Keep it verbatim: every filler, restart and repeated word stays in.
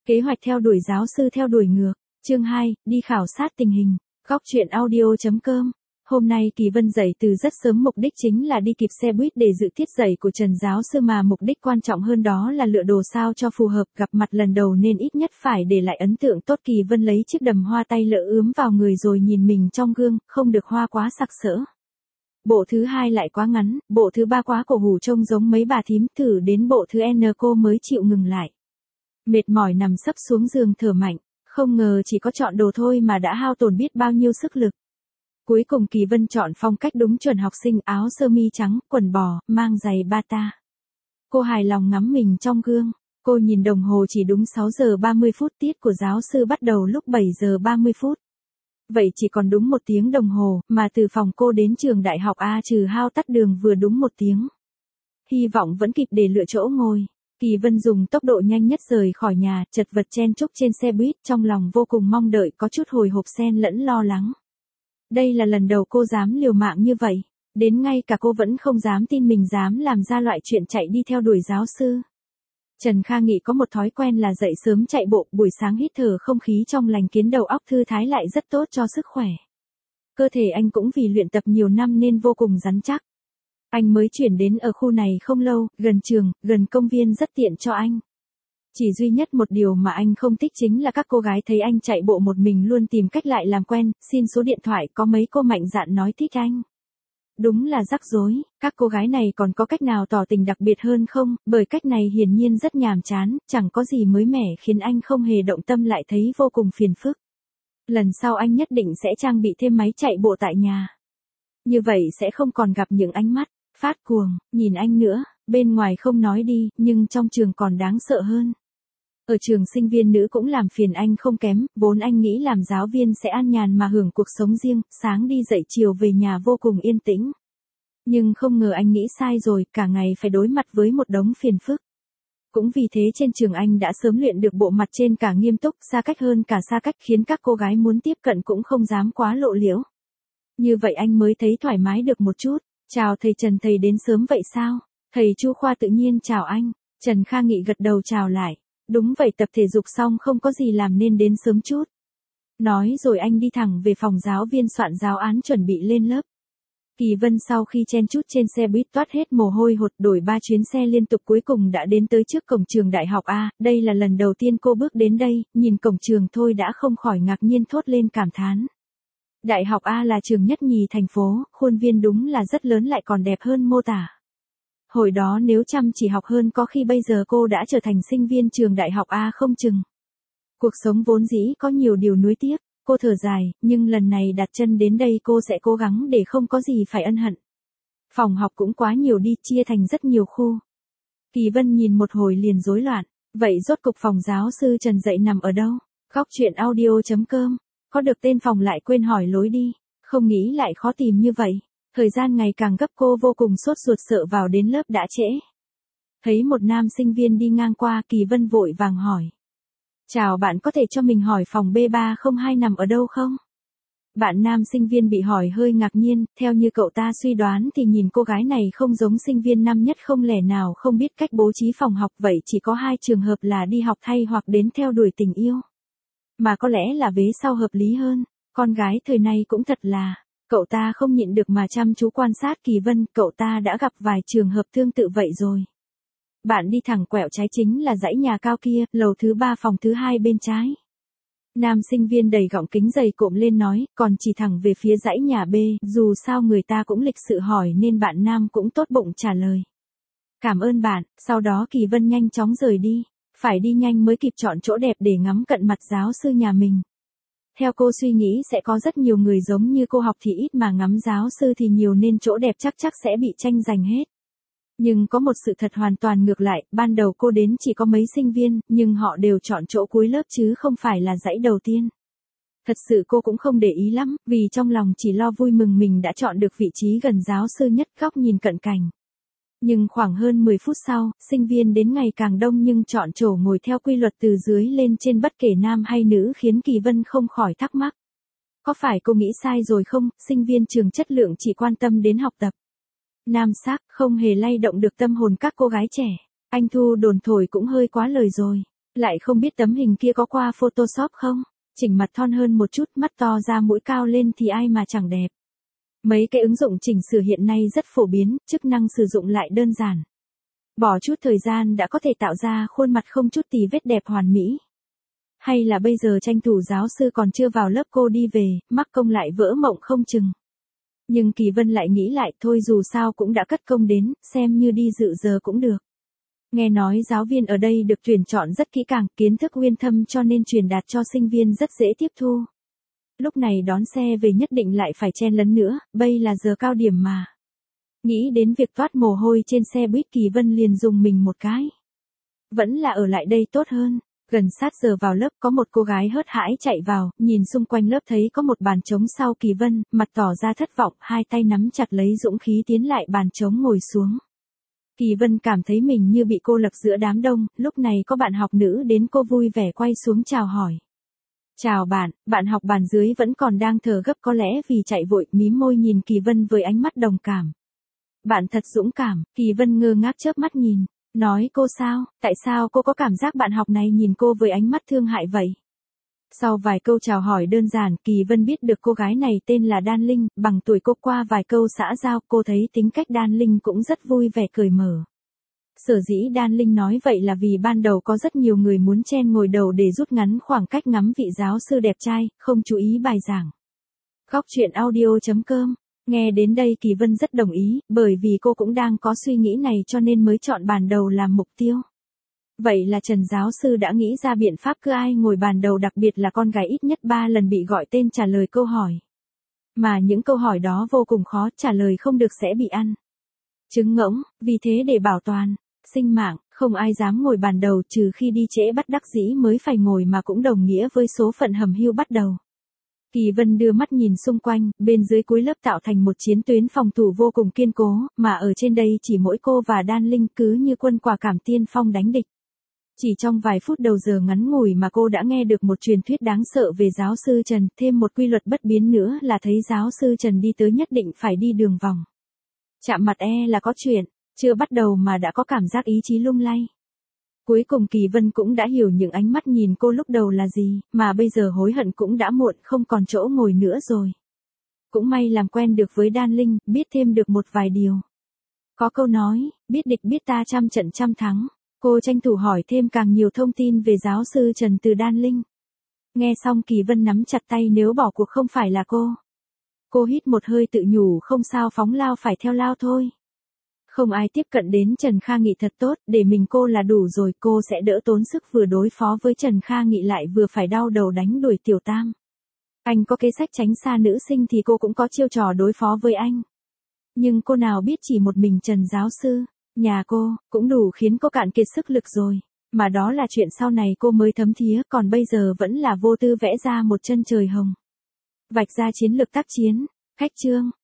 Kế hoạch theo đuổi giáo sư theo đuổi ngược. Chương hai, đi khảo sát tình hình. Góc truyện audio chấm com. Hôm nay Kỳ Vân dậy từ rất sớm, mục đích chính là đi kịp xe buýt để dự tiết dạy của Trần giáo sư, mà mục đích quan trọng hơn đó là lựa đồ sao cho phù hợp. Gặp mặt lần đầu nên ít nhất phải để lại ấn tượng tốt. Kỳ Vân lấy chiếc đầm hoa tay lỡ ướm vào người rồi nhìn mình trong gương, không được hoa quá sặc sỡ. Bộ thứ hai lại quá ngắn, bộ thứ ba quá cổ hủ trông giống mấy bà thím, thử đến bộ thứ N cô mới chịu ngừng lại. Mệt mỏi nằm sấp xuống giường thở mạnh, không ngờ chỉ có chọn đồ thôi mà đã hao tổn biết bao nhiêu sức lực. Cuối cùng Kỳ Vân chọn phong cách đúng chuẩn học sinh, áo sơ mi trắng, quần bò, mang giày bata. Cô hài lòng ngắm mình trong gương, cô nhìn đồng hồ chỉ đúng sáu giờ ba mươi phút, tiết của giáo sư bắt đầu lúc bảy giờ ba mươi phút. Vậy chỉ còn đúng một tiếng đồng hồ, mà từ phòng cô đến trường đại học A trừ hao tắt đường vừa đúng một tiếng. Hy vọng vẫn kịp để lựa chỗ ngồi. Kỳ Vân dùng tốc độ nhanh nhất rời khỏi nhà, chật vật chen chúc trên xe buýt, trong lòng vô cùng mong đợi, có chút hồi hộp xen lẫn lo lắng. Đây là lần đầu cô dám liều mạng như vậy, đến ngay cả cô vẫn không dám tin mình dám làm ra loại chuyện chạy đi theo đuổi giáo sư. Trần Kha Nghị có một thói quen là dậy sớm chạy bộ, buổi sáng hít thở không khí trong lành khiến đầu óc thư thái lại rất tốt cho sức khỏe. Cơ thể anh cũng vì luyện tập nhiều năm nên vô cùng rắn chắc. Anh mới chuyển đến ở khu này không lâu, gần trường, gần công viên rất tiện cho anh. Chỉ duy nhất một điều mà anh không thích chính là các cô gái thấy anh chạy bộ một mình luôn tìm cách lại làm quen, xin số điện thoại, có mấy cô mạnh dạn nói thích anh. Đúng là rắc rối, các cô gái này còn có cách nào tỏ tình đặc biệt hơn không, bởi cách này hiển nhiên rất nhàm chán, chẳng có gì mới mẻ khiến anh không hề động tâm, lại thấy vô cùng phiền phức. Lần sau anh nhất định sẽ trang bị thêm máy chạy bộ tại nhà. Như vậy sẽ không còn gặp những ánh mắt phát cuồng nhìn anh nữa. Bên ngoài không nói đi, nhưng trong trường còn đáng sợ hơn. Ở trường sinh viên nữ cũng làm phiền anh không kém, vốn anh nghĩ làm giáo viên sẽ an nhàn mà hưởng cuộc sống riêng, sáng đi dậy chiều về nhà vô cùng yên tĩnh. Nhưng không ngờ anh nghĩ sai rồi, cả ngày phải đối mặt với một đống phiền phức. Cũng vì thế trên trường anh đã sớm luyện được bộ mặt trên cả nghiêm túc, xa cách hơn cả xa cách, khiến các cô gái muốn tiếp cận cũng không dám quá lộ liễu. Như vậy anh mới thấy thoải mái được một chút. Chào thầy Trần, thầy đến sớm vậy sao? Thầy Chu Khoa tự nhiên chào anh. Trần Kha Nghị gật đầu chào lại. Đúng vậy, tập thể dục xong không có gì làm nên đến sớm chút. Nói rồi anh đi thẳng về phòng giáo viên soạn giáo án chuẩn bị lên lớp. Kỳ Vân sau khi chen chúc trên xe buýt toát hết mồ hôi hột, đổi ba chuyến xe liên tục cuối cùng đã đến tới trước cổng trường đại học A. Đây là lần đầu tiên cô bước đến đây, nhìn cổng trường thôi đã không khỏi ngạc nhiên thốt lên cảm thán. Đại học A là trường nhất nhì thành phố, khuôn viên đúng là rất lớn lại còn đẹp hơn mô tả. Hồi đó nếu chăm chỉ học hơn có khi bây giờ cô đã trở thành sinh viên trường đại học A không chừng. Cuộc sống vốn dĩ có nhiều điều nuối tiếc, cô thở dài, nhưng lần này đặt chân đến đây cô sẽ cố gắng để không có gì phải ân hận. Phòng học cũng quá nhiều đi, chia thành rất nhiều khu. Kỳ Vân nhìn một hồi liền rối loạn, vậy rốt cục phòng giáo sư Trần dạy nằm ở đâu? Góc truyện audio chấm com. Có được tên phòng lại quên hỏi lối đi, không nghĩ lại khó tìm như vậy. Thời gian ngày càng gấp, cô vô cùng sốt ruột sợ vào đến lớp đã trễ. Thấy một nam sinh viên đi ngang qua, Kỳ Vân vội vàng hỏi. Chào bạn, có thể cho mình hỏi phòng B ba không hai nằm ở đâu không? Bạn nam sinh viên bị hỏi hơi ngạc nhiên, theo như cậu ta suy đoán thì nhìn cô gái này không giống sinh viên năm nhất, không lẽ nào không biết cách bố trí phòng học, vậy chỉ có hai trường hợp là đi học thay hoặc đến theo đuổi tình yêu. Mà có lẽ là vế sau hợp lý hơn, con gái thời nay cũng thật là, cậu ta không nhịn được mà chăm chú quan sát Kỳ Vân, cậu ta đã gặp vài trường hợp tương tự vậy rồi. Bạn đi thẳng quẹo trái chính là dãy nhà cao kia, lầu thứ ba phòng thứ hai bên trái. Nam sinh viên đầy gọng kính dày cộm lên nói, còn chỉ thẳng về phía dãy nhà B, dù sao người ta cũng lịch sự hỏi nên bạn nam cũng tốt bụng trả lời. Cảm ơn bạn, sau đó Kỳ Vân nhanh chóng rời đi. Phải đi nhanh mới kịp chọn chỗ đẹp để ngắm cận mặt giáo sư nhà mình. Theo cô suy nghĩ sẽ có rất nhiều người giống như cô, học thì ít mà ngắm giáo sư thì nhiều nên chỗ đẹp chắc chắc sẽ bị tranh giành hết. Nhưng có một sự thật hoàn toàn ngược lại, ban đầu cô đến chỉ có mấy sinh viên, nhưng họ đều chọn chỗ cuối lớp chứ không phải là dãy đầu tiên. Thật sự cô cũng không để ý lắm, vì trong lòng chỉ lo vui mừng mình đã chọn được vị trí gần giáo sư nhất, góc nhìn cận cảnh. Nhưng khoảng hơn mười phút sau, sinh viên đến ngày càng đông nhưng chọn chỗ ngồi theo quy luật từ dưới lên trên bất kể nam hay nữ, khiến Kỳ Vân không khỏi thắc mắc. Có phải cô nghĩ sai rồi không? Sinh viên trường chất lượng chỉ quan tâm đến học tập. Nam sắc không hề lay động được tâm hồn các cô gái trẻ. Anh Thu đồn thổi cũng hơi quá lời rồi. Lại không biết tấm hình kia có qua Photoshop không? Chỉnh mặt thon hơn một chút, mắt to ra mũi cao lên thì ai mà chẳng đẹp. Mấy cái ứng dụng chỉnh sửa hiện nay rất phổ biến, chức năng sử dụng lại đơn giản. Bỏ chút thời gian đã có thể tạo ra khuôn mặt không chút tì vết đẹp hoàn mỹ. Hay là bây giờ tranh thủ giáo sư còn chưa vào lớp cô đi về, mắc công lại vỡ mộng không chừng. Nhưng Kỳ Vân lại nghĩ lại thôi dù sao cũng đã cất công đến, xem như đi dự giờ cũng được. Nghe nói giáo viên ở đây được tuyển chọn rất kỹ càng, kiến thức uyên thâm cho nên truyền đạt cho sinh viên rất dễ tiếp thu. Lúc này đón xe về nhất định lại phải chen lấn nữa, bây là giờ cao điểm mà. Nghĩ đến việc toát mồ hôi trên xe buýt Kỳ Vân liền dùng mình một cái. Vẫn là ở lại đây tốt hơn. Gần sát giờ vào lớp có một cô gái hớt hải chạy vào, nhìn xung quanh lớp thấy có một bàn trống sau Kỳ Vân, mặt tỏ ra thất vọng, hai tay nắm chặt lấy dũng khí tiến lại bàn trống ngồi xuống. Kỳ Vân cảm thấy mình như bị cô lập giữa đám đông, lúc này có bạn học nữ đến cô vui vẻ quay xuống chào hỏi. Chào bạn, bạn học bàn dưới vẫn còn đang thở gấp có lẽ vì chạy vội, mím môi nhìn Kỳ Vân với ánh mắt đồng cảm. Bạn thật dũng cảm, Kỳ Vân ngơ ngác chớp mắt nhìn. Nói cô sao, tại sao cô có cảm giác bạn học này nhìn cô với ánh mắt thương hại vậy? Sau vài câu chào hỏi đơn giản, Kỳ Vân biết được cô gái này tên là Đan Linh, bằng tuổi cô qua vài câu xã giao, cô thấy tính cách Đan Linh cũng rất vui vẻ cởi mở. Sở dĩ Đan Linh nói vậy là vì ban đầu có rất nhiều người muốn chen ngồi đầu để rút ngắn khoảng cách ngắm vị giáo sư đẹp trai, không chú ý bài giảng. Góc truyện audio chấm com. Nghe đến đây Kỳ Vân rất đồng ý, bởi vì cô cũng đang có suy nghĩ này cho nên mới chọn bàn đầu làm mục tiêu. Vậy là Trần giáo sư đã nghĩ ra biện pháp cứ ai ngồi bàn đầu, đặc biệt là con gái ít nhất ba lần bị gọi tên trả lời câu hỏi. Mà những câu hỏi đó vô cùng khó, trả lời không được sẽ bị ăn trứng ngỗng, vì thế để bảo toàn sinh mạng, không ai dám ngồi bàn đầu trừ khi đi trễ bắt đắc dĩ mới phải ngồi, mà cũng đồng nghĩa với số phận hầm hưu bắt đầu. Kỳ Vân đưa mắt nhìn xung quanh, bên dưới cuối lớp tạo thành một chiến tuyến phòng thủ vô cùng kiên cố, mà ở trên đây chỉ mỗi cô và Đan Linh cứ như quân quả cảm tiên phong đánh địch. Chỉ trong vài phút đầu giờ ngắn ngủi mà cô đã nghe được một truyền thuyết đáng sợ về giáo sư Trần, thêm một quy luật bất biến nữa là thấy giáo sư Trần đi tới nhất định phải đi đường vòng. Chạm mặt e là có chuyện, chưa bắt đầu mà đã có cảm giác ý chí lung lay. Cuối cùng Kỳ Vân cũng đã hiểu những ánh mắt nhìn cô lúc đầu là gì, mà bây giờ hối hận cũng đã muộn, không còn chỗ ngồi nữa rồi. Cũng may làm quen được với Đan Linh, biết thêm được một vài điều. Có câu nói, biết địch biết ta trăm trận trăm thắng. Cô tranh thủ hỏi thêm càng nhiều thông tin về giáo sư Trần từ Đan Linh. Nghe xong Kỳ Vân nắm chặt tay, nếu bỏ cuộc không phải là cô. Cô hít một hơi tự nhủ không sao, phóng lao phải theo lao thôi. Không ai tiếp cận đến Trần Kha Nghị thật tốt, để mình cô là đủ rồi, cô sẽ đỡ tốn sức vừa đối phó với Trần Kha Nghị lại vừa phải đau đầu đánh đuổi Tiểu Tam. Anh có kế sách tránh xa nữ sinh thì cô cũng có chiêu trò đối phó với anh. Nhưng cô nào biết chỉ một mình Trần giáo sư, nhà cô, cũng đủ khiến cô cạn kiệt sức lực rồi. Mà đó là chuyện sau này cô mới thấm thía, còn bây giờ vẫn là vô tư vẽ ra một chân trời hồng. Vạch ra chiến lược tác chiến, khách trương,